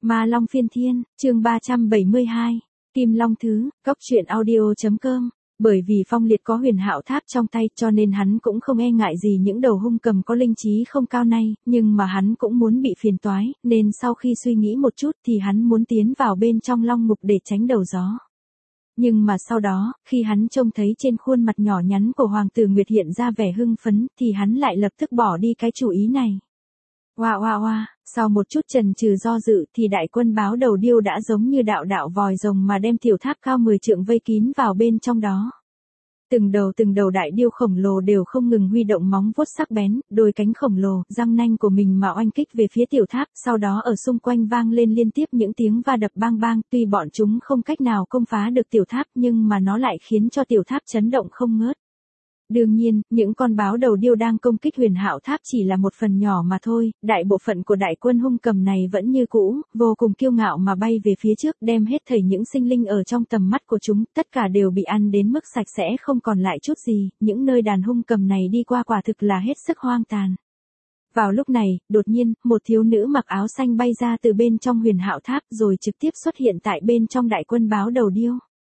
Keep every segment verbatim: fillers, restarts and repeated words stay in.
Ma Long Phiên Thiên, chương ba trăm bảy mươi hai, Kim Long Thứ, góc truyện audio.com. Bởi vì Phong Liệt có Huyền Hạo Tháp trong tay cho nên hắn cũng không e ngại gì những đầu hung cầm có linh trí không cao này, nhưng mà hắn cũng muốn bị phiền toái, nên sau khi suy nghĩ một chút thì hắn muốn tiến vào bên trong Long Ngục để tránh đầu gió. Nhưng mà sau đó, khi hắn trông thấy trên khuôn mặt nhỏ nhắn của Hoàng tử Nguyệt hiện ra vẻ hưng phấn thì hắn lại lập tức bỏ đi cái chủ ý này. Oa oa oa, sau một chút chần chừ do dự thì đại quân báo đầu điêu đã giống như đạo đạo vòi rồng mà đem tiểu tháp cao mười trượng vây kín vào bên trong đó. Từng đầu từng đầu đại điêu khổng lồ đều không ngừng huy động móng vuốt sắc bén, đôi cánh khổng lồ, răng nanh của mình mà oanh kích về phía tiểu tháp, sau đó ở xung quanh vang lên liên tiếp những tiếng va đập bang bang, tuy bọn chúng không cách nào công phá được tiểu tháp nhưng mà nó lại khiến cho tiểu tháp chấn động không ngớt. Đương nhiên, những con báo đầu điêu đang công kích Huyền Hạo Tháp chỉ là một phần nhỏ mà thôi, đại bộ phận của đại quân hung cầm này vẫn như cũ, vô cùng kiêu ngạo mà bay về phía trước, đem hết thảy những sinh linh ở trong tầm mắt của chúng, tất cả đều bị ăn đến mức sạch sẽ không còn lại chút gì, những nơi đàn hung cầm này đi qua quả thực là hết sức hoang tàn. Vào lúc này, đột nhiên, một thiếu nữ mặc áo xanh bay ra từ bên trong Huyền Hạo Tháp rồi trực tiếp xuất hiện tại bên trong đại quân báo đầu điêu.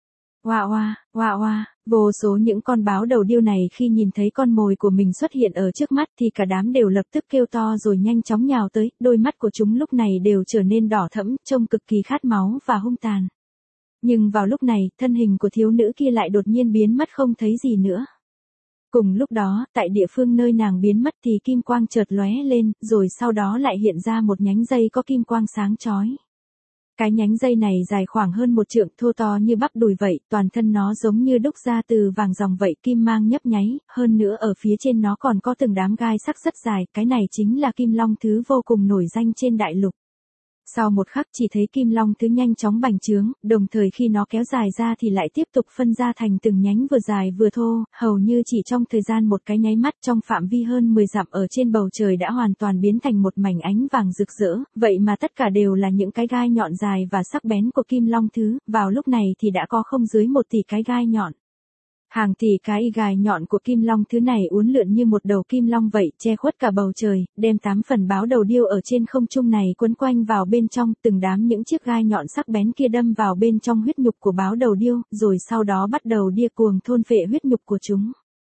Oa oa, oa oa, vô số những con báo đầu điêu này khi nhìn thấy con mồi của mình xuất hiện ở trước mắt thì cả đám đều lập tức kêu to rồi nhanh chóng nhào tới, đôi mắt của chúng lúc này đều trở nên đỏ thẫm, trông cực kỳ khát máu và hung tàn. Nhưng vào lúc này, thân hình của thiếu nữ kia lại đột nhiên biến mất không thấy gì nữa. Cùng lúc đó, tại địa phương nơi nàng biến mất thì kim quang chợt lóe lên, rồi sau đó lại hiện ra một nhánh dây có kim quang sáng chói. Cái nhánh dây này dài khoảng hơn một trượng, thô to như bắp đùi vậy, toàn thân nó giống như đúc ra từ vàng ròng vậy, kim mang nhấp nháy, hơn nữa ở phía trên nó còn có từng đám gai sắc rất dài, cái này chính là Kim Long Thứ vô cùng nổi danh trên đại lục. Sau một khắc chỉ thấy Kim Long Thứ nhanh chóng bành trướng, đồng thời khi nó kéo dài ra thì lại tiếp tục phân ra thành từng nhánh vừa dài vừa thô, hầu như chỉ trong thời gian một cái nháy mắt trong phạm vi hơn mười dặm ở trên bầu trời đã hoàn toàn biến thành một mảnh ánh vàng rực rỡ, vậy mà tất cả đều là những cái gai nhọn dài và sắc bén của Kim Long Thứ, vào lúc này thì đã có không dưới một tỷ cái gai nhọn. Hàng tỷ cái gai nhọn của Kim Long Thứ này uốn lượn như một đầu kim long vậy, che khuất cả bầu trời, đem tám phần báo đầu điêu ở trên không trung này quấn quanh vào bên trong, từng đám những chiếc gai nhọn sắc bén kia đâm vào bên trong huyết nhục của báo đầu điêu, rồi sau đó bắt đầu điên cuồng thôn phệ huyết nhục của chúng.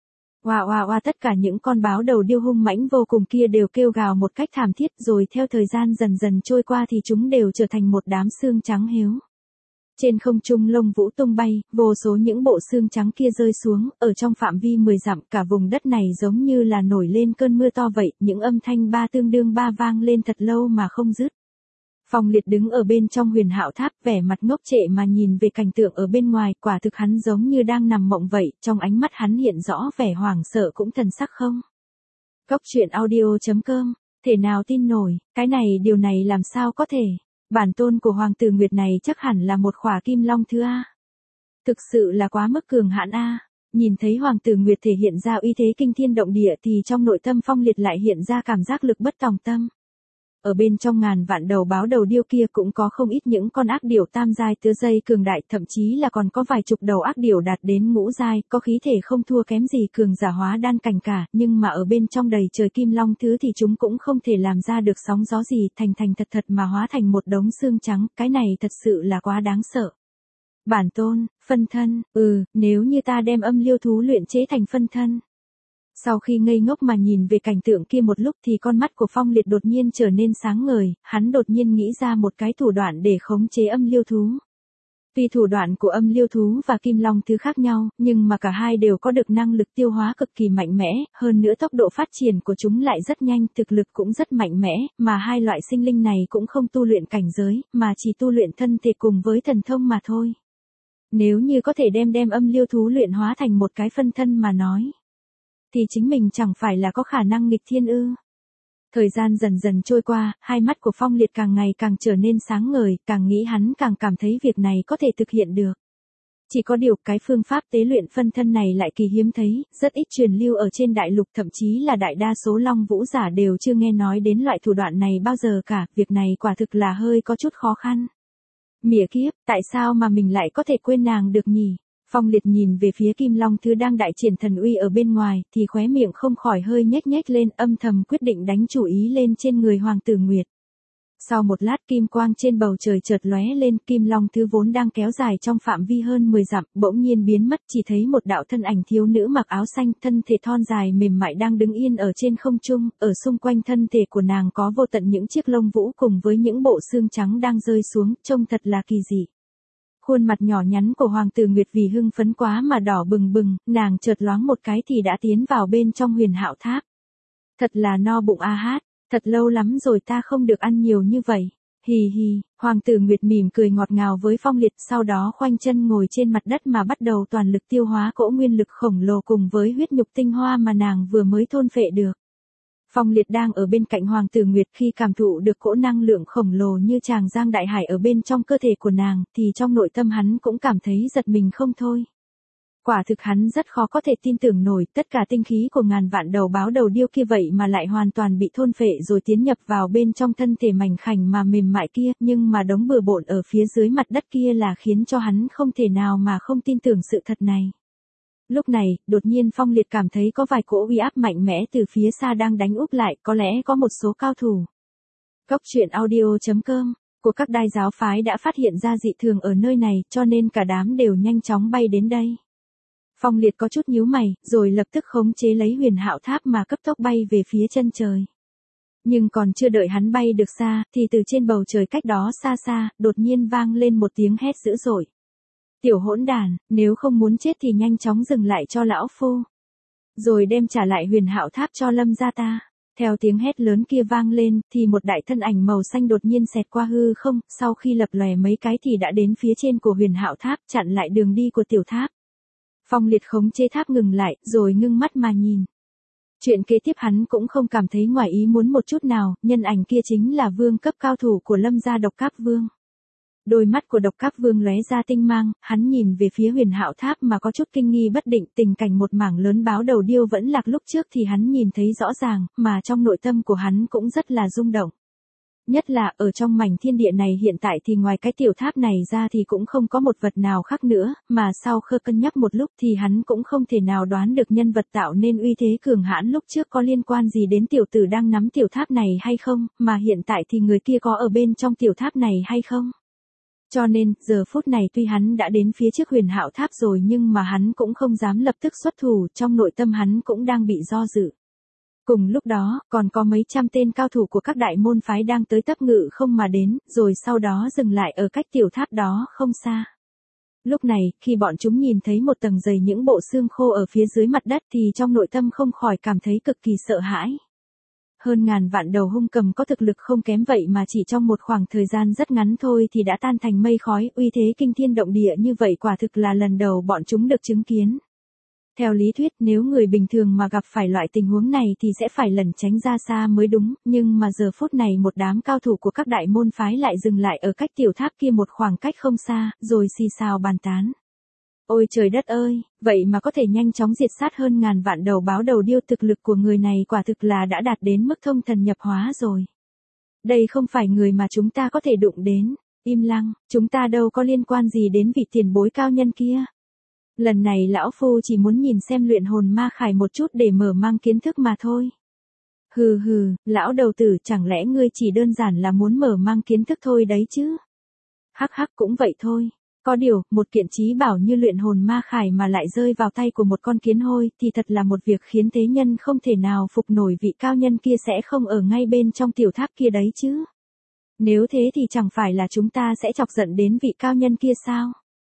Oa oa oa, tất cả những con báo đầu điêu hung mãnh vô cùng kia đều kêu gào một cách thảm thiết, rồi theo thời gian dần dần trôi qua thì chúng đều trở thành một đám xương trắng héo. Trên không trung lông vũ tung bay, vô số những bộ xương trắng kia rơi xuống, ở trong phạm vi mười dặm cả vùng đất này giống như là nổi lên cơn mưa to vậy, những âm thanh ba tương đương ba vang lên thật lâu mà không dứt. Phong Liệt đứng ở bên trong Huyền Hạo Tháp vẻ mặt ngốc trệ mà nhìn về cảnh tượng ở bên ngoài, quả thực hắn giống như đang nằm mộng vậy, trong ánh mắt hắn hiện rõ vẻ hoảng sợ cũng thần sắc không. Góc truyện audio.com, thể nào tin nổi, cái này điều này làm sao có thể. Bản tôn của Hoàng tử Nguyệt này chắc hẳn là một khỏa Kim Long Thứ A. Thực sự là quá mức cường hãn A. Nhìn thấy Hoàng tử Nguyệt thể hiện ra uy thế kinh thiên động địa thì trong nội tâm Phong Liệt lại hiện ra cảm giác lực bất tòng tâm. Ở bên trong ngàn vạn đầu báo đầu điêu kia cũng có không ít những con ác điểu tam giai tứ giai cường đại, thậm chí là còn có vài chục đầu ác điểu đạt đến ngũ giai, có khí thể không thua kém gì cường giả hóa đan cảnh cả, nhưng mà ở bên trong đầy trời Kim Long Thứ thì chúng cũng không thể làm ra được sóng gió gì, thành thành thật thật mà hóa thành một đống xương trắng, cái này thật sự là quá đáng sợ. Bản tôn, phân thân, ừ, nếu như ta đem âm liêu thú luyện chế thành phân thân. Sau khi ngây ngốc mà nhìn về cảnh tượng kia một lúc thì con mắt của Phong Liệt đột nhiên trở nên sáng ngời, hắn đột nhiên nghĩ ra một cái thủ đoạn để khống chế âm liêu thú. Tuy thủ đoạn của âm liêu thú và Kim Long Thứ khác nhau, nhưng mà cả hai đều có được năng lực tiêu hóa cực kỳ mạnh mẽ, hơn nữa tốc độ phát triển của chúng lại rất nhanh, thực lực cũng rất mạnh mẽ, mà hai loại sinh linh này cũng không tu luyện cảnh giới, mà chỉ tu luyện thân thể cùng với thần thông mà thôi. Nếu như có thể đem đem âm liêu thú luyện hóa thành một cái phân thân mà nói, thì chính mình chẳng phải là có khả năng nghịch thiên ư. Thời gian dần dần trôi qua, hai mắt của Phong Liệt càng ngày càng trở nên sáng ngời, càng nghĩ hắn càng cảm thấy việc này có thể thực hiện được. Chỉ có điều cái phương pháp tế luyện phân thân này lại kỳ hiếm thấy, rất ít truyền lưu ở trên đại lục, thậm chí là đại đa số Long Vũ giả đều chưa nghe nói đến loại thủ đoạn này bao giờ cả, việc này quả thực là hơi có chút khó khăn. Mỉa kiếp, tại sao mà mình lại có thể quên nàng được nhỉ? Phong Liệt nhìn về phía Kim Long Thứ đang đại triển thần uy ở bên ngoài, thì khóe miệng không khỏi hơi nhếch nhếch lên, âm thầm quyết định đánh chủ ý lên trên người Hoàng tử Nguyệt. Sau một lát kim quang trên bầu trời chợt lóe lên, kim long thứ vốn đang kéo dài trong phạm vi hơn mười dặm, bỗng nhiên biến mất, chỉ thấy một đạo thân ảnh thiếu nữ mặc áo xanh, thân thể thon dài mềm mại đang đứng yên ở trên không trung, ở xung quanh thân thể của nàng có vô tận những chiếc lông vũ cùng với những bộ xương trắng đang rơi xuống, trông thật là kỳ dị. Khuôn mặt nhỏ nhắn của Hoàng tử Nguyệt vì hưng phấn quá mà đỏ bừng bừng, nàng chợt loáng một cái thì đã tiến vào bên trong Huyền Hạo Tháp. Thật là no bụng a hát, thật lâu lắm rồi ta không được ăn nhiều như vậy. Hì hì, Hoàng tử Nguyệt mỉm cười ngọt ngào với Phong Liệt, sau đó khoanh chân ngồi trên mặt đất mà bắt đầu toàn lực tiêu hóa cỗ nguyên lực khổng lồ cùng với huyết nhục tinh hoa mà nàng vừa mới thôn phệ được. Phong Liệt đang ở bên cạnh Hoàng tử Nguyệt, khi cảm thụ được cỗ năng lượng khổng lồ như tràng giang đại hải ở bên trong cơ thể của nàng, thì trong nội tâm hắn cũng cảm thấy giật mình không thôi. Quả thực hắn rất khó có thể tin tưởng nổi, tất cả tinh khí của ngàn vạn đầu báo đầu điêu kia vậy mà lại hoàn toàn bị thôn phệ rồi tiến nhập vào bên trong thân thể mảnh khảnh mà mềm mại kia, nhưng mà đống bừa bộn ở phía dưới mặt đất kia là khiến cho hắn không thể nào mà không tin tưởng sự thật này. Lúc này, đột nhiên Phong Liệt cảm thấy có vài cỗ uy áp mạnh mẽ từ phía xa đang đánh úp lại, có lẽ có một số cao thủ. Cốc truyện audio chấm com của các đại giáo phái đã phát hiện ra dị thường ở nơi này, cho nên cả đám đều nhanh chóng bay đến đây. Phong Liệt có chút nhíu mày, rồi lập tức khống chế lấy Huyền Hạo Tháp mà cấp tốc bay về phía chân trời. Nhưng còn chưa đợi hắn bay được xa, thì từ trên bầu trời cách đó xa xa, đột nhiên vang lên một tiếng hét dữ dội. Tiểu hỗn đàn, nếu không muốn chết thì nhanh chóng dừng lại cho lão phu. Rồi đem trả lại Huyền Hạo Tháp cho Lâm gia ta. Theo tiếng hét lớn kia vang lên, thì một đại thân ảnh màu xanh đột nhiên xẹt qua hư không, sau khi lập lòe mấy cái thì đã đến phía trên của Huyền Hạo Tháp, chặn lại đường đi của tiểu tháp. Phong Liệt khống chế tháp ngừng lại, rồi ngưng mắt mà nhìn. Chuyện kế tiếp hắn cũng không cảm thấy ngoài ý muốn một chút nào, nhân ảnh kia chính là vương cấp cao thủ của Lâm gia Độc Cáp Vương. Đôi mắt của Độc Cáp Vương lóe ra tinh mang, hắn nhìn về phía Huyền Hạo Tháp mà có chút kinh nghi bất định, tình cảnh một mảng lớn báo đầu điêu vẫn lạc lúc trước thì hắn nhìn thấy rõ ràng, mà trong nội tâm của hắn cũng rất là rung động. Nhất là ở trong mảnh thiên địa này hiện tại thì ngoài cái tiểu tháp này ra thì cũng không có một vật nào khác nữa, mà sau khơ cân nhắc một lúc thì hắn cũng không thể nào đoán được nhân vật tạo nên uy thế cường hãn lúc trước có liên quan gì đến tiểu tử đang nắm tiểu tháp này hay không, mà hiện tại thì người kia có ở bên trong tiểu tháp này hay không. Cho nên, giờ phút này tuy hắn đã đến phía trước Huyền Hạo Tháp rồi nhưng mà hắn cũng không dám lập tức xuất thủ, trong nội tâm hắn cũng đang bị do dự. Cùng lúc đó, còn có mấy trăm tên cao thủ của các đại môn phái đang tới tấp ngự không mà đến, rồi sau đó dừng lại ở cách tiểu tháp đó không xa. Lúc này, khi bọn chúng nhìn thấy một tầng dày những bộ xương khô ở phía dưới mặt đất thì trong nội tâm không khỏi cảm thấy cực kỳ sợ hãi. Hơn ngàn vạn đầu hung cầm có thực lực không kém vậy mà chỉ trong một khoảng thời gian rất ngắn thôi thì đã tan thành mây khói, uy thế kinh thiên động địa như vậy quả thực là lần đầu bọn chúng được chứng kiến. Theo lý thuyết nếu người bình thường mà gặp phải loại tình huống này thì sẽ phải lẩn tránh ra xa mới đúng, nhưng mà giờ phút này một đám cao thủ của các đại môn phái lại dừng lại ở cách tiểu tháp kia một khoảng cách không xa, rồi xì xào bàn tán. Ôi trời đất ơi, vậy mà có thể nhanh chóng diệt sát hơn ngàn vạn đầu báo đầu điêu, thực lực của người này quả thực là đã đạt đến mức thông thần nhập hóa rồi. Đây không phải người mà chúng ta có thể đụng đến, im lặng, chúng ta đâu có liên quan gì đến vị tiền bối cao nhân kia. Lần này lão phu chỉ muốn nhìn xem luyện hồn ma khải một chút để mở mang kiến thức mà thôi. Hừ hừ, lão đầu tử, chẳng lẽ ngươi chỉ đơn giản là muốn mở mang kiến thức thôi đấy chứ? Hắc hắc, cũng vậy thôi. Có điều, một kiện chí bảo như luyện hồn ma khải mà lại rơi vào tay của một con kiến hôi thì thật là một việc khiến thế nhân không thể nào phục nổi, vị cao nhân kia sẽ không ở ngay bên trong tiểu tháp kia đấy chứ. Nếu thế thì chẳng phải là chúng ta sẽ chọc giận đến vị cao nhân kia sao?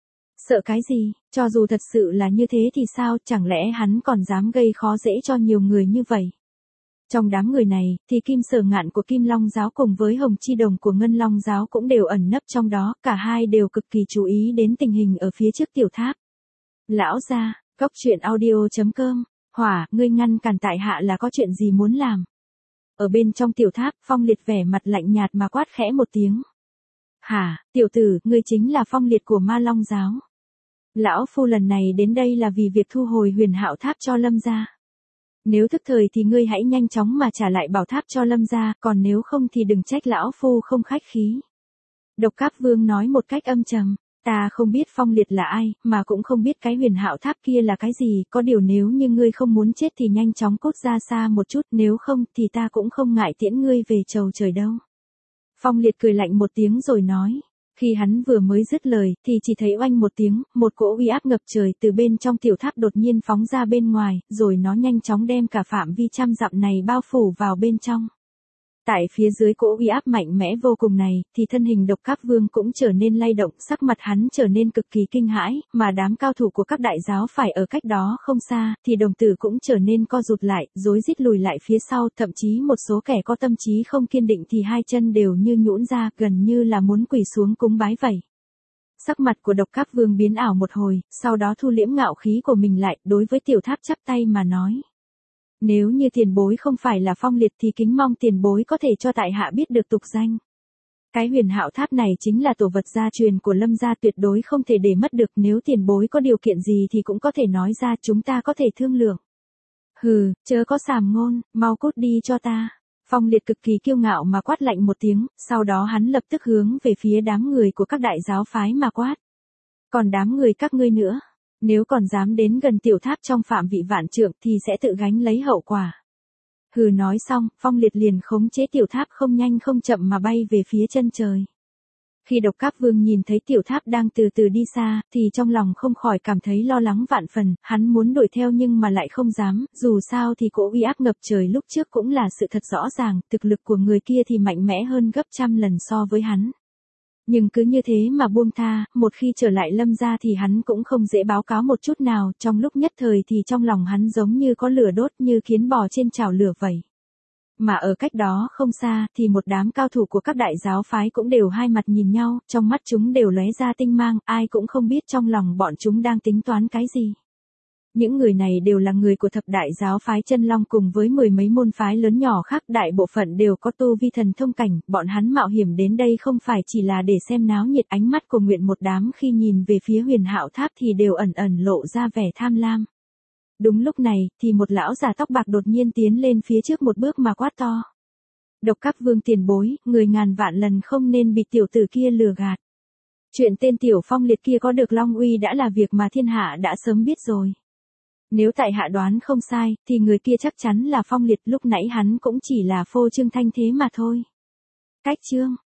Sợ cái gì, cho dù thật sự là như thế thì sao, chẳng lẽ hắn còn dám gây khó dễ cho nhiều người như vậy. Trong đám người này, thì Kim Sở Ngạn của Kim Long Giáo cùng với Hồng Chi Đồng của Ngân Long Giáo cũng đều ẩn nấp trong đó, cả hai đều cực kỳ chú ý đến tình hình ở phía trước tiểu tháp. Lão gia, cốc truyện audio chấm com, Hỏa, ngươi ngăn cản tại hạ là có chuyện gì muốn làm? Ở bên trong tiểu tháp, Phong Liệt vẻ mặt lạnh nhạt mà quát khẽ một tiếng. Hả, tiểu tử, ngươi chính là Phong Liệt của Ma Long Giáo. Lão phu lần này đến đây là vì việc thu hồi Huyền Hạo Tháp cho Lâm gia. Nếu thức thời thì ngươi hãy nhanh chóng mà trả lại bảo tháp cho Lâm gia, còn nếu không thì đừng trách lão phu không khách khí. Độc Cáp Vương nói một cách âm trầm, ta không biết Phong Liệt là ai, mà cũng không biết cái Huyền Hạo Tháp kia là cái gì, có điều nếu như ngươi không muốn chết thì nhanh chóng cút ra xa một chút, nếu không thì ta cũng không ngại tiễn ngươi về chầu trời đâu. Phong Liệt cười lạnh một tiếng rồi nói. Khi hắn vừa mới dứt lời, thì chỉ thấy oanh một tiếng, một cỗ uy áp ngập trời từ bên trong tiểu tháp đột nhiên phóng ra bên ngoài, rồi nó nhanh chóng đem cả phạm vi trăm dặm này bao phủ vào bên trong. Tại phía dưới cỗ uy áp mạnh mẽ vô cùng này, thì thân hình Độc Các Vương cũng trở nên lay động, sắc mặt hắn trở nên cực kỳ kinh hãi, mà đám cao thủ của các đại giáo phải ở cách đó không xa, thì đồng tử cũng trở nên co rụt lại, rối rít lùi lại phía sau, thậm chí một số kẻ có tâm trí không kiên định thì hai chân đều như nhũn ra, gần như là muốn quỳ xuống cúng bái vậy. Sắc mặt của Độc Các Vương biến ảo một hồi, sau đó thu liễm ngạo khí của mình lại, đối với tiểu tháp chắp tay mà nói. Nếu như tiền bối không phải là Phong Liệt thì kính mong tiền bối có thể cho tại hạ biết được tục danh. Cái Huyền Hạo Tháp này chính là tổ vật gia truyền của Lâm gia, tuyệt đối không thể để mất được, nếu tiền bối có điều kiện gì thì cũng có thể nói ra, chúng ta có thể thương lượng. Hừ, chớ có sàm ngôn, mau cút đi cho ta. Phong Liệt cực kỳ kiêu ngạo mà quát lạnh một tiếng, sau đó hắn lập tức hướng về phía đám người của các đại giáo phái mà quát. Còn đám người các ngươi nữa, nếu còn dám đến gần tiểu tháp trong phạm vị vạn trượng thì sẽ tự gánh lấy hậu quả. Hừ, nói xong, Phong Liệt liền khống chế tiểu tháp không nhanh không chậm mà bay về phía chân trời. Khi Độc Các Vương nhìn thấy tiểu tháp đang từ từ đi xa, thì trong lòng không khỏi cảm thấy lo lắng vạn phần, hắn muốn đuổi theo nhưng mà lại không dám, dù sao thì cỗ uy áp ngập trời lúc trước cũng là sự thật rõ ràng, thực lực của người kia thì mạnh mẽ hơn gấp trăm lần so với hắn. Nhưng cứ như thế mà buông tha, một khi trở lại Lâm gia thì hắn cũng không dễ báo cáo một chút nào, trong lúc nhất thời thì trong lòng hắn giống như có lửa đốt, như kiến bò trên chảo lửa vậy. Mà ở cách đó không xa, thì một đám cao thủ của các đại giáo phái cũng đều hai mặt nhìn nhau, trong mắt chúng đều lóe ra tinh mang, ai cũng không biết trong lòng bọn chúng đang tính toán cái gì. Những người này đều là người của thập đại giáo phái Chân Long cùng với mười mấy môn phái lớn nhỏ khác, đại bộ phận đều có tu vi thần thông cảnh, bọn hắn mạo hiểm đến đây không phải chỉ là để xem náo nhiệt, ánh mắt của nguyện một đám khi nhìn về phía Huyền Hạo Tháp thì đều ẩn ẩn lộ ra vẻ tham lam. Đúng lúc này, thì một lão già tóc bạc đột nhiên tiến lên phía trước một bước mà quát to. Độc Các Vương tiền bối, người ngàn vạn lần không nên bị tiểu tử kia lừa gạt. Chuyện tên tiểu Phong Liệt kia có được Long uy đã là việc mà thiên hạ đã sớm biết rồi. Nếu tại hạ đoán không sai, thì người kia chắc chắn là Phong Liệt, lúc nãy hắn cũng chỉ là phô trương thanh thế mà thôi. Cách chương